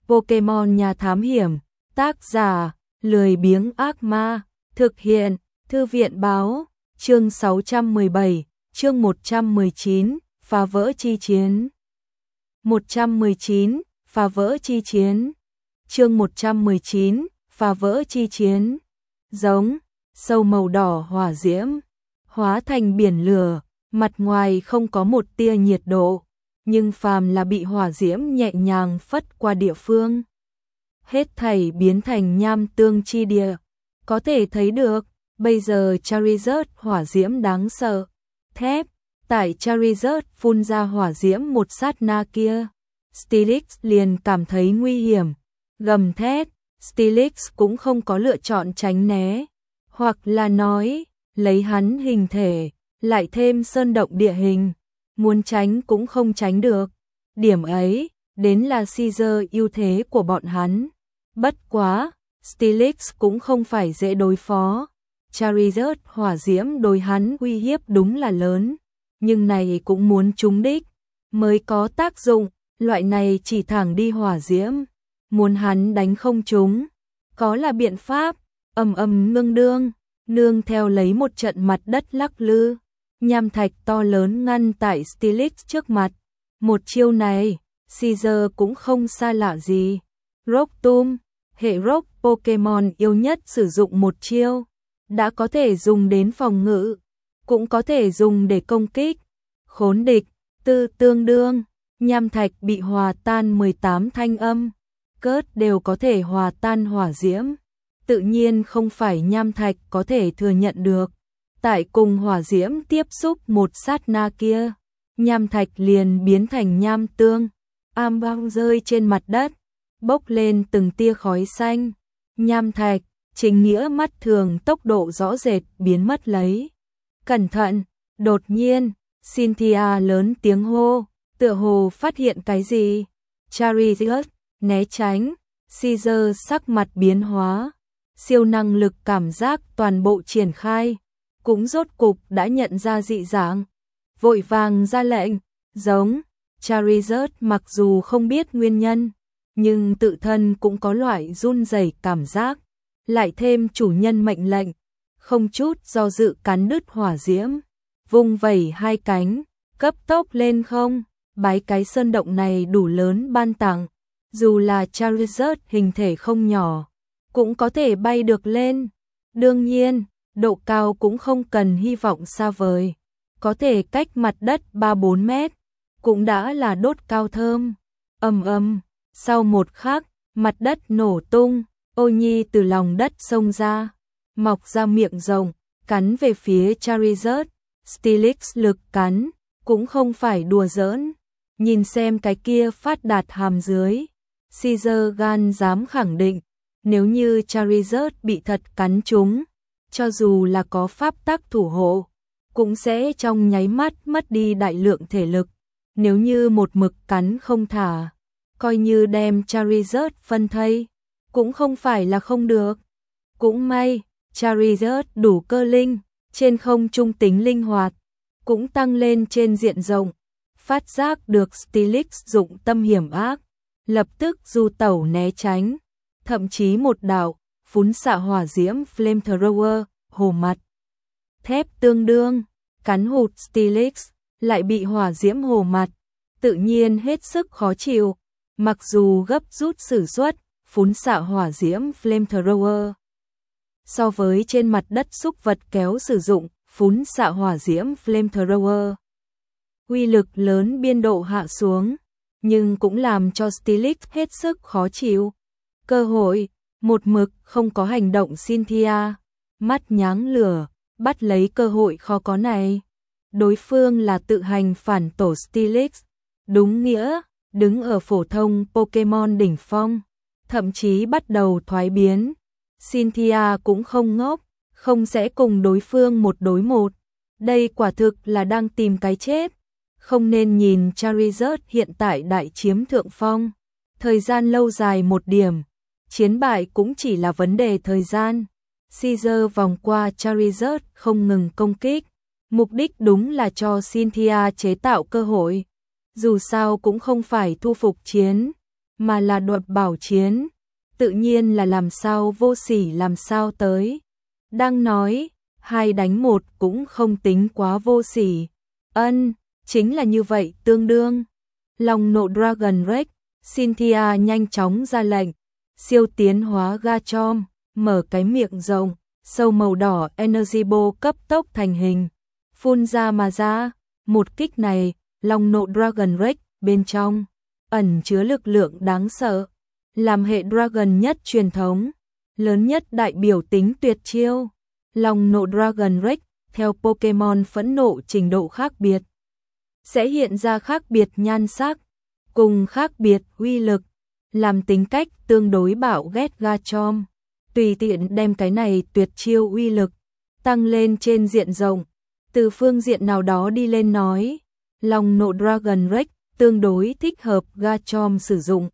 Pokemon nhà thám hiểm, tác giả, lười biếng ác ma, thực hiện, thư viện báo, chương 617, chương 119, phá vỡ chi chiến. 119, phá vỡ chi chiến. Chương 119, phá vỡ chi chiến. Giống, sâu màu đỏ hỏa diễm, hóa thành biển lửa, mặt ngoài không có một tia nhiệt độ, nhưng phàm là bị hỏa diễm nhẹ nhàng phất qua địa phương, hết thảy biến thành nham tương chi địa. Có thể thấy được, bây giờ Charizard hỏa diễm đáng sợ. Thép, tại Charizard phun ra hỏa diễm một sát na kia, Steelix liền cảm thấy nguy hiểm, gầm thét. Steelix cũng không có lựa chọn tránh né, hoặc là nói, lấy hắn hình thể, lại thêm sơn động địa hình, muốn tránh cũng không tránh được. Điểm ấy, đến là Caesar ưu thế của bọn hắn. Bất quá, Steelix cũng không phải dễ đối phó. Charizard hỏa diễm đối hắn uy hiếp đúng là lớn, nhưng này cũng muốn trúng đích mới có tác dụng, loại này chỉ thẳng đi hỏa diễm, muốn hắn đánh không trúng, có là biện pháp. Ầm ầm nương theo lấy một trận mặt đất lắc lư, nham thạch to lớn ngăn tại Steelix trước mặt. Một chiêu này, Caesar cũng không xa lạ gì. Rock Tomb, hệ rock Pokemon yêu nhất sử dụng một chiêu, đã có thể dùng đến phòng ngự, cũng có thể dùng để công kích. Khốn địch, tương đương, nham thạch bị hòa tan 18 thanh âm, cớt đều có thể hòa tan hỏa diễm. Tự nhiên không phải nham thạch có thể thừa nhận được. Tại cùng hỏa diễm tiếp xúc một sát na kia, nham thạch liền biến thành nham tương, băng rơi trên mặt đất, bốc lên từng tia khói xanh. Nham thạch, chính nghĩa mắt thường tốc độ rõ rệt biến mất lấy. Cẩn thận, đột nhiên, Cynthia lớn tiếng hô, tựa hồ phát hiện cái gì. Charizard, né tránh, Caesar sắc mặt biến hóa. Siêu năng lực cảm giác toàn bộ triển khai, cũng rốt cục đã nhận ra dị dạng, vội vàng ra lệnh, giống. Charizard mặc dù không biết nguyên nhân, nhưng tự thân cũng có loại run rẩy cảm giác, lại thêm chủ nhân mệnh lệnh, không chút do dự cắn đứt hỏa diễm, vung vẩy hai cánh, cấp tốc lên không. Bái cái sơn động này đủ lớn ban tặng, dù là Charizard hình thể không nhỏ, cũng có thể bay được lên. Đương nhiên, độ cao cũng không cần hy vọng xa vời, có thể cách mặt đất 3-4 mét, cũng đã là đốt cao thơm. Ầm, sau một khắc, mặt đất nổ tung, ô nhi từ lòng đất xông ra, mọc ra miệng rộng, cắn về phía Charizard. Steelix lực cắn, cũng không phải đùa giỡn, nhìn xem cái kia phát đạt hàm dưới. Caesar gan dám khẳng định, nếu như Charizard bị thật cắn trúng, cho dù là có pháp tắc thủ hộ, cũng sẽ trong nháy mắt mất đi đại lượng thể lực. Nếu như một mực cắn không thả, coi như đem Charizard phân thây, cũng không phải là không được. Cũng may, Charizard đủ cơ linh, trên không trung tính linh hoạt, cũng tăng lên trên diện rộng. Phát giác được Steelix dụng tâm hiểm ác, lập tức du tẩu né tránh, thậm chí một đạo phún xạ hỏa diễm flamethrower hồ mặt. Thép tương đương, cắn hụt Steelix, lại bị hỏa diễm hồ mặt, tự nhiên hết sức khó chịu, mặc dù gấp rút sử xuất phún xạ hỏa diễm flamethrower. So với trên mặt đất xúc vật kéo sử dụng phún xạ hỏa diễm flamethrower, uy lực lớn biên độ hạ xuống, nhưng cũng làm cho Steelix hết sức khó chịu. Cơ hội, một mực không có hành động. Cynthia, mắt nháng lửa, bắt lấy cơ hội khó có này. Đối phương là tự hành phản tổ Steelix, đúng nghĩa, đứng ở phổ thông Pokemon đỉnh phong, thậm chí bắt đầu thoái biến. Cynthia cũng không ngốc, không sẽ cùng đối phương một đối một. Đây quả thực là đang tìm cái chết. Không nên nhìn Charizard hiện tại đại chiếm thượng phong, thời gian lâu dài một điểm, chiến bại cũng chỉ là vấn đề thời gian. Caesar vòng qua Charizard không ngừng công kích, mục đích đúng là cho Cynthia chế tạo cơ hội. Dù sao cũng không phải thu phục chiến, mà là đoạt bảo chiến. Tự nhiên là làm sao vô sỉ làm sao tới. Đang nói, 2 đánh 1 cũng không tính quá vô sỉ. Chính là như vậy tương đương. Lòng nộ Dragon Rex, Cynthia nhanh chóng ra lệnh. Siêu tiến hóa Garchomp, mở cái miệng rộng, sâu màu đỏ Energy Ball cấp tốc thành hình. Phun ra mà ra, một kích này, lòng nộ Dragon Rex bên trong ẩn chứa lực lượng đáng sợ, làm hệ Dragon nhất truyền thống, lớn nhất đại biểu tính tuyệt chiêu. Lòng nộ Dragon Rex, theo Pokemon phẫn nộ trình độ khác biệt, sẽ hiện ra khác biệt nhan sắc, cùng khác biệt uy lực, làm tính cách tương đối bạo ghét Garchomp. Tùy tiện đem cái này tuyệt chiêu uy lực tăng lên trên diện rộng. Từ phương diện nào đó đi lên nói, lòng nộ Dragon Rex tương đối thích hợp Garchomp sử dụng.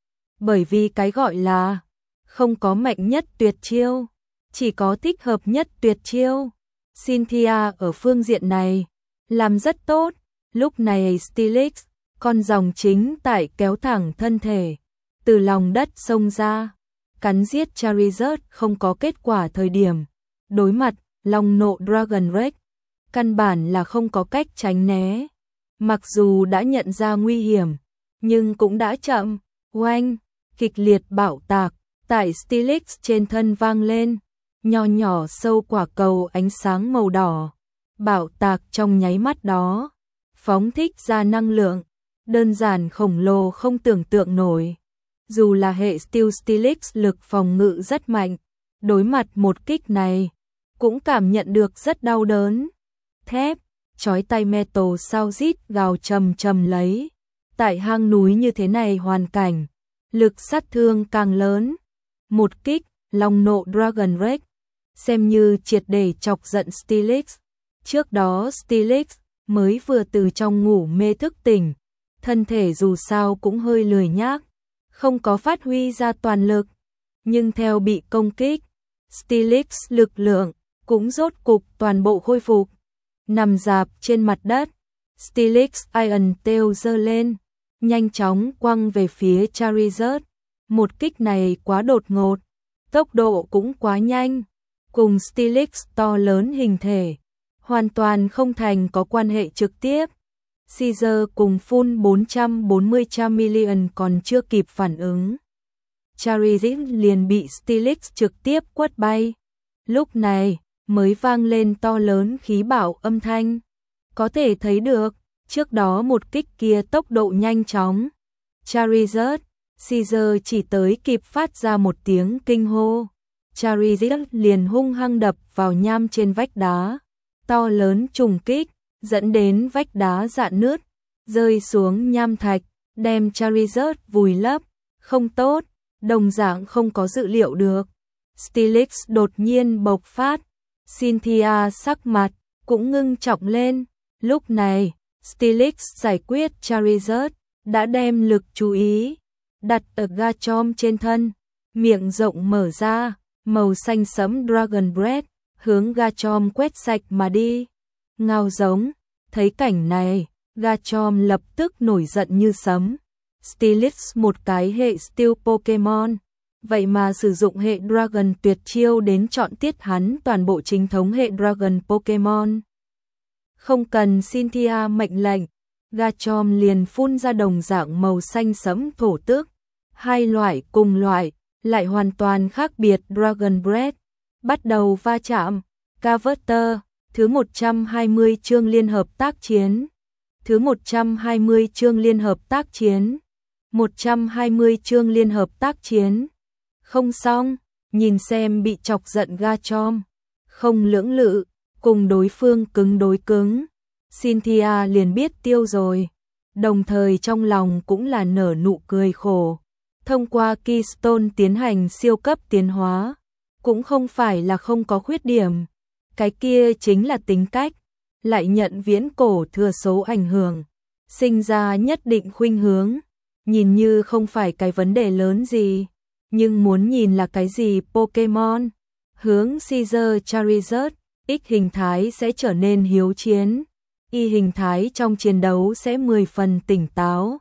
Bởi vì cái gọi là không có mạnh nhất tuyệt chiêu, chỉ có thích hợp nhất tuyệt chiêu. Cynthia ở phương diện này làm rất tốt. Lúc này Steelix, con rồng chính tại kéo thẳng thân thể, từ lòng đất xông ra, cắn giết Charizard không có kết quả thời điểm. Đối mặt, lòng nộ Dragon Rex, căn bản là không có cách tránh né. Mặc dù đã nhận ra nguy hiểm, nhưng cũng đã chậm. Oanh, kịch liệt bạo tạc, tại Steelix trên thân vang lên, nho nhỏ sâu quả cầu ánh sáng màu đỏ. Bạo tạc trong nháy mắt đó, phóng thích ra năng lượng, đơn giản khổng lồ không tưởng tượng nổi. Dù là hệ Steel Steelix lực phòng ngự rất mạnh, đối mặt một kích này, cũng cảm nhận được rất đau đớn. Thép, chói tai metal sao rít gào trầm trầm lấy. Tại hang núi như thế này hoàn cảnh, lực sát thương càng lớn. Một kích, lòng nộ Dragon Rex, xem như triệt để chọc giận Steelix. Trước đó Steelix mới vừa từ trong ngủ mê thức tỉnh, thân thể dù sao cũng hơi lười nhác, không có phát huy ra toàn lực. Nhưng theo bị công kích, Steelix lực lượng cũng rốt cục toàn bộ khôi phục. Nằm rạp trên mặt đất, Steelix Iron Tail giơ lên, nhanh chóng quăng về phía Charizard. Một kích này quá đột ngột, tốc độ cũng quá nhanh, cùng Steelix to lớn hình thể hoàn toàn không thành có quan hệ trực tiếp. Caesar cùng full 440 million còn chưa kịp phản ứng, Charizard liền bị Steelix trực tiếp quất bay. Lúc này mới vang lên to lớn khí bạo âm thanh. Có thể thấy được, trước đó một kích kia tốc độ nhanh chóng. Charizard, Caesar chỉ tới kịp phát ra một tiếng kinh hô. Charizard liền hung hăng đập vào nham trên vách đá. To lớn trùng kích, dẫn đến vách đá rạn nứt, rơi xuống nham thạch, đem Charizard vùi lấp. Không tốt, đồng dạng không có dự liệu được. Steelix đột nhiên bộc phát, Cynthia sắc mặt cũng ngưng trọng lên. Lúc này, Steelix giải quyết Charizard, đã đem lực chú ý đặt ở Garchomp trên thân, miệng rộng mở ra, màu xanh sẫm Dragon Breath hướng Garchomp quét sạch mà đi. Ngao giống, thấy cảnh này, Garchomp lập tức nổi giận như sấm. Steelix một cái hệ Steel Pokemon, vậy mà sử dụng hệ Dragon tuyệt chiêu đến chọn tiết hắn toàn bộ chính thống hệ Dragon Pokemon. Không cần Cynthia mệnh lệnh, Garchomp liền phun ra đồng dạng màu xanh sẫm thổ tước. Hai loại cùng loại, lại hoàn toàn khác biệt Dragon Breath, bắt đầu va chạm. Carver, thứ 120 chương liên hợp tác chiến. Thứ 120 chương liên hợp tác chiến. 120 chương liên hợp tác chiến. Không xong, nhìn xem bị chọc giận Garchomp, không lưỡng lự, cùng đối phương cứng đối cứng. Cynthia liền biết tiêu rồi, đồng thời trong lòng cũng là nở nụ cười khổ. Thông qua Keystone tiến hành siêu cấp tiến hóa, cũng không phải là không có khuyết điểm. Cái kia chính là tính cách, lại nhận viễn cổ thừa số ảnh hưởng, sinh ra nhất định khuynh hướng. Nhìn như không phải cái vấn đề lớn gì, nhưng muốn nhìn là cái gì Pokemon. Hướng Caesar Charizard, X hình thái sẽ trở nên hiếu chiến, Y hình thái trong chiến đấu sẽ 10 phần tỉnh táo.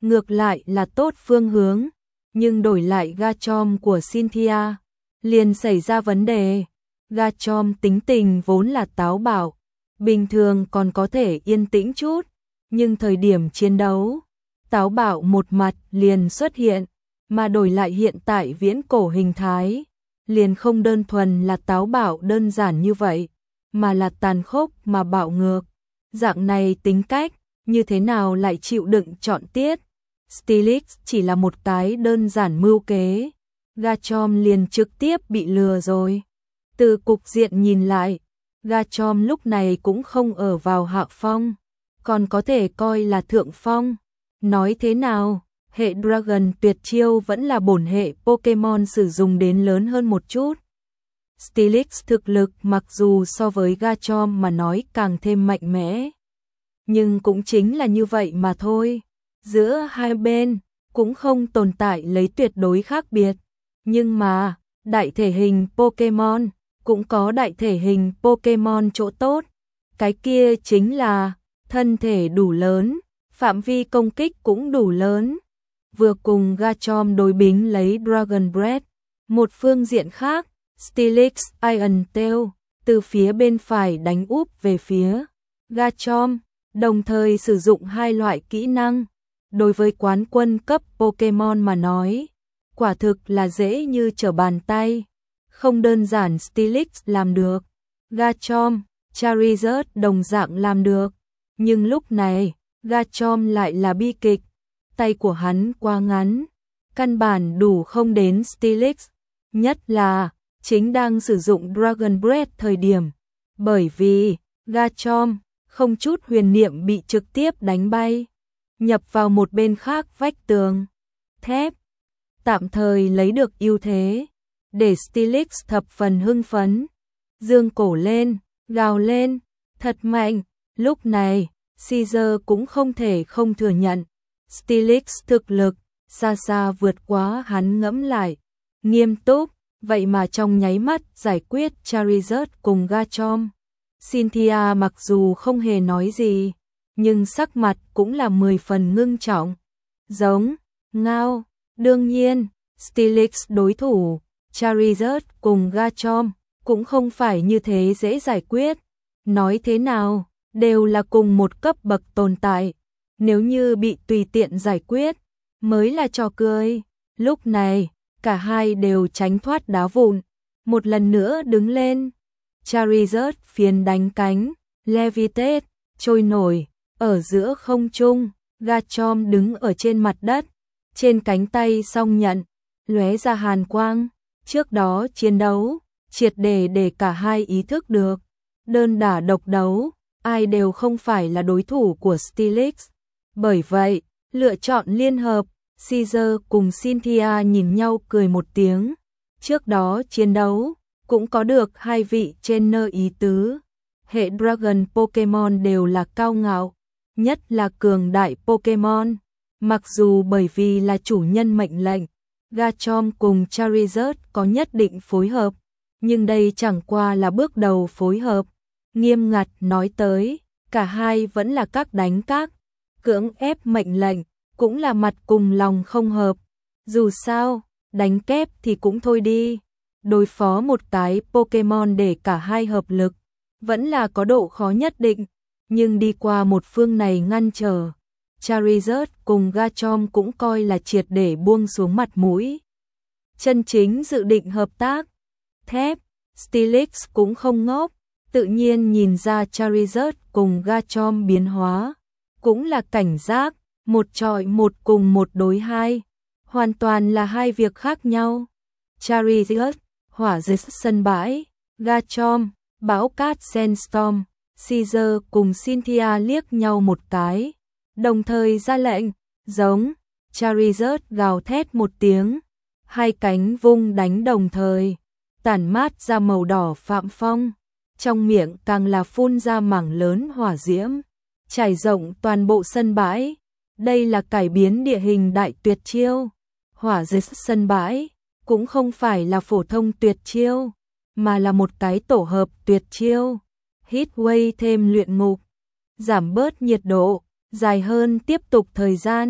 ngược lại là tốt phương hướng, nhưng đổi lại Garchomp của Cynthia, liền xảy ra vấn đề. Garchomp tính tình vốn là táo bạo, bình thường còn có thể yên tĩnh chút, nhưng thời điểm chiến đấu, táo bạo một mặt liền xuất hiện, mà đổi lại hiện tại viễn cổ hình thái, liền không đơn thuần là táo bạo đơn giản như vậy, mà là tàn khốc mà bạo ngược. Dạng này tính cách, như thế nào lại chịu đựng chọn tiết? Steelix chỉ là một cái đơn giản mưu kế, Garchomp liền trực tiếp bị lừa rồi. Từ cục diện nhìn lại, Garchomp lúc này cũng không ở vào hạ phong, còn có thể coi là thượng phong. Nói thế nào, hệ Dragon tuyệt chiêu vẫn là bổn hệ Pokemon sử dụng đến lớn hơn một chút. Steelix thực lực mặc dù so với Garchomp mà nói càng thêm mạnh mẽ, nhưng cũng chính là như vậy mà thôi. Giữa hai bên cũng không tồn tại lấy tuyệt đối khác biệt, nhưng mà đại thể hình Pokemon cũng có đại thể hình Pokemon chỗ tốt, cái kia chính là thân thể đủ lớn, phạm vi công kích cũng đủ lớn. Vừa cùng Garchomp đối bính lấy Dragon Breath, một phương diện khác, Steelix Iron Tail từ phía bên phải đánh úp về phía Garchomp, đồng thời sử dụng hai loại kỹ năng. Đối với quán quân cấp Pokemon mà nói, quả thực là dễ như trở bàn tay, không đơn giản Steelix làm được, Garchomp, Charizard đồng dạng làm được, nhưng lúc này, Garchomp lại là bi kịch, tay của hắn quá ngắn, căn bản đủ không đến Steelix, nhất là chính đang sử dụng Dragon Breath thời điểm, bởi vì Garchomp không chút huyền niệm bị trực tiếp đánh bay, nhập vào một bên khác vách tường thép, tạm thời lấy được ưu thế, để Steelix thập phần hưng phấn, dương cổ lên, gào lên, thật mạnh. Lúc này, Caesar cũng không thể không thừa nhận, Steelix thực lực xa xa vượt quá hắn ngẫm lại, nghiêm túc, vậy mà trong nháy mắt giải quyết Charizard cùng Garchomp. Cynthia mặc dù không hề nói gì, nhưng sắc mặt cũng là 10 phần ngưng trọng. Giống, ngao, đương nhiên, Steelix đối thủ, Charizard cùng Garchomp cũng không phải như thế dễ giải quyết. Nói thế nào, đều là cùng một cấp bậc tồn tại, nếu như bị tùy tiện giải quyết, mới là trò cười. Lúc này, cả hai đều tránh thoát đá vụn, một lần nữa đứng lên. Charizard phiến đánh cánh, levitate, trôi nổi, ở giữa không trung, Garchomp đứng ở trên mặt đất, trên cánh tay song nhận, lóe ra hàn quang. Trước đó chiến đấu, triệt để cả hai ý thức được, đơn đả độc đấu, ai đều không phải là đối thủ của Steelix. Bởi vậy, lựa chọn liên hợp, Caesar cùng Cynthia nhìn nhau cười một tiếng. Trước đó chiến đấu, cũng có được hai vị trainer ý tứ. Hệ Dragon Pokemon đều là cao ngạo, nhất là cường đại Pokemon. Mặc dù bởi vì là chủ nhân mệnh lệnh, Garchomp cùng Charizard có nhất định phối hợp, nhưng đây chẳng qua là bước đầu phối hợp. Nghiêm ngặt nói tới, cả hai vẫn là các đánh các, cưỡng ép mệnh lệnh, cũng là mặt cùng lòng không hợp. Dù sao, đánh kép thì cũng thôi đi, đối phó một cái Pokemon để cả hai hợp lực, vẫn là có độ khó nhất định, nhưng đi qua một phương này ngăn trở, Charizard cùng Garchomp cũng coi là triệt để buông xuống mặt mũi. Chân chính dự định hợp tác, thép, Steelix cũng không ngốc, tự nhiên nhìn ra Charizard cùng Garchomp biến hóa, cũng là cảnh giác, một chọi một cùng một đối hai, hoàn toàn là hai việc khác nhau. Charizard, hỏa diệt sân bãi, Garchomp, bão cát Sandstorm, Caesar cùng Cynthia liếc nhau một cái, đồng thời ra lệnh, giống, Charizard gào thét một tiếng, hai cánh vung đánh đồng thời, tản mát ra màu đỏ phạm phong, trong miệng càng là phun ra mảng lớn hỏa diễm, trải rộng toàn bộ sân bãi. Đây là cải biến địa hình đại tuyệt chiêu. Hỏa diệt sân bãi cũng không phải là phổ thông tuyệt chiêu, mà là một cái tổ hợp tuyệt chiêu. Heatwave thêm luyện ngục, giảm bớt nhiệt độ, dài hơn tiếp tục thời gian,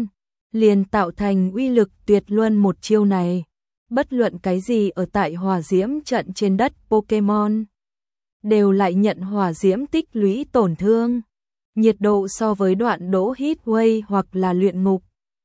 liền tạo thành uy lực tuyệt luân một chiêu này. Bất luận cái gì ở tại hỏa diễm trận trên đất Pokemon đều lại nhận hỏa diễm tích lũy tổn thương. Nhiệt độ so với đoạn đỗ Heatwave hoặc là luyện ngục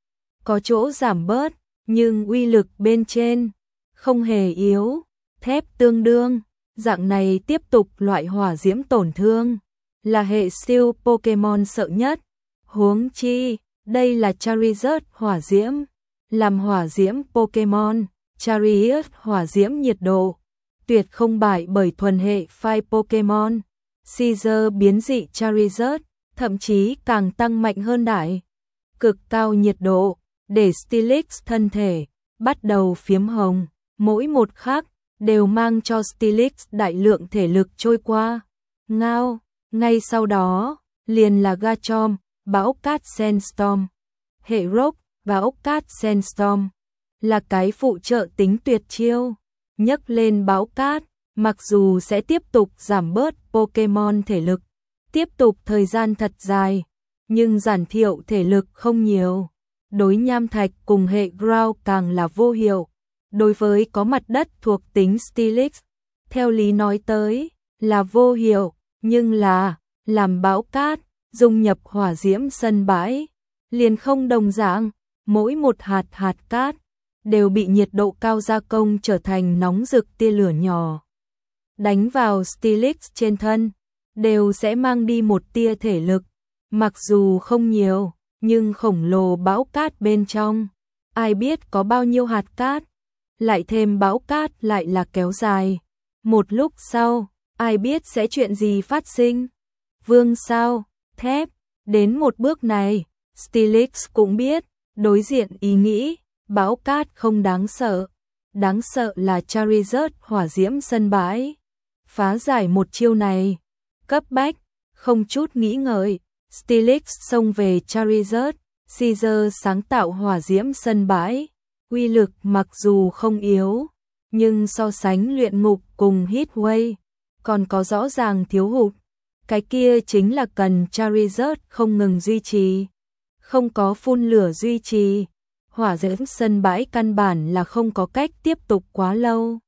có chỗ giảm bớt, nhưng uy lực bên trên không hề yếu, thép tương đương, dạng này tiếp tục loại hỏa diễm tổn thương là hệ siêu Pokemon sợ nhất. Huống chi, đây là Charizard hỏa diễm, làm hỏa diễm Pokemon, Charizard hỏa diễm nhiệt độ tuyệt không bại bởi thuần hệ phai Pokemon. Caesar biến dị Charizard thậm chí càng tăng mạnh hơn đại cực cao nhiệt độ, để Steelix thân thể bắt đầu phiếm hồng, mỗi một khắc đều mang cho Steelix đại lượng thể lực trôi qua. Ngao, ngay sau đó, liền là Garchomp, bão cát Sandstorm. Hệ Rock, bão cát Sandstorm là cái phụ trợ tính tuyệt chiêu. Nhấc lên bão cát, mặc dù sẽ tiếp tục giảm bớt Pokemon thể lực, tiếp tục thời gian thật dài, nhưng giảm thiểu thể lực không nhiều. Đối nham thạch cùng hệ Ground càng là vô hiệu. Đối với có mặt đất thuộc tính Steelix, theo lý nói tới là vô hiệu, nhưng là làm bão cát dung nhập hỏa diễm sân bãi liền không đồng dạng. Mỗi một hạt cát đều bị nhiệt độ cao gia công trở thành nóng rực tia lửa nhỏ. Đánh vào Steelix trên thân, đều sẽ mang đi một tia thể lực. Mặc dù không nhiều, nhưng khổng lồ bão cát bên trong, ai biết có bao nhiêu hạt cát, lại thêm bão cát lại là kéo dài. Một lúc sau, ai biết sẽ chuyện gì phát sinh. Vương sao, thép, đến một bước này, Steelix cũng biết, đối diện ý nghĩ, bão cát không đáng sợ. Đáng sợ là Charizard hỏa diễm sân bãi. Phá giải một chiêu này, cấp bách, không chút nghĩ ngợi, Steelix xông về Charizard. Caesar sáng tạo hỏa diễm sân bãi, uy lực mặc dù không yếu, nhưng so sánh luyện ngục cùng Heatwave, còn có rõ ràng thiếu hụt. Cái kia chính là cần Charizard không ngừng duy trì, không có phun lửa duy trì. Hỏa diễm sân bãi căn bản là không có cách tiếp tục quá lâu.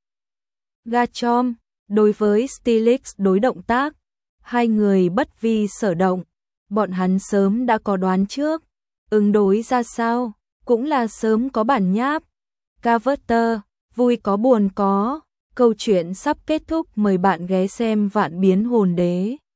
Garchomp, đối với Steelix đối động tác, hai người bất vi sở động, bọn hắn sớm đã có đoán trước, ứng đối ra sao, cũng là sớm có bản nháp. Carver, vui có buồn có, câu chuyện sắp kết thúc, mời bạn ghé xem Vạn Biến Hồn Đế.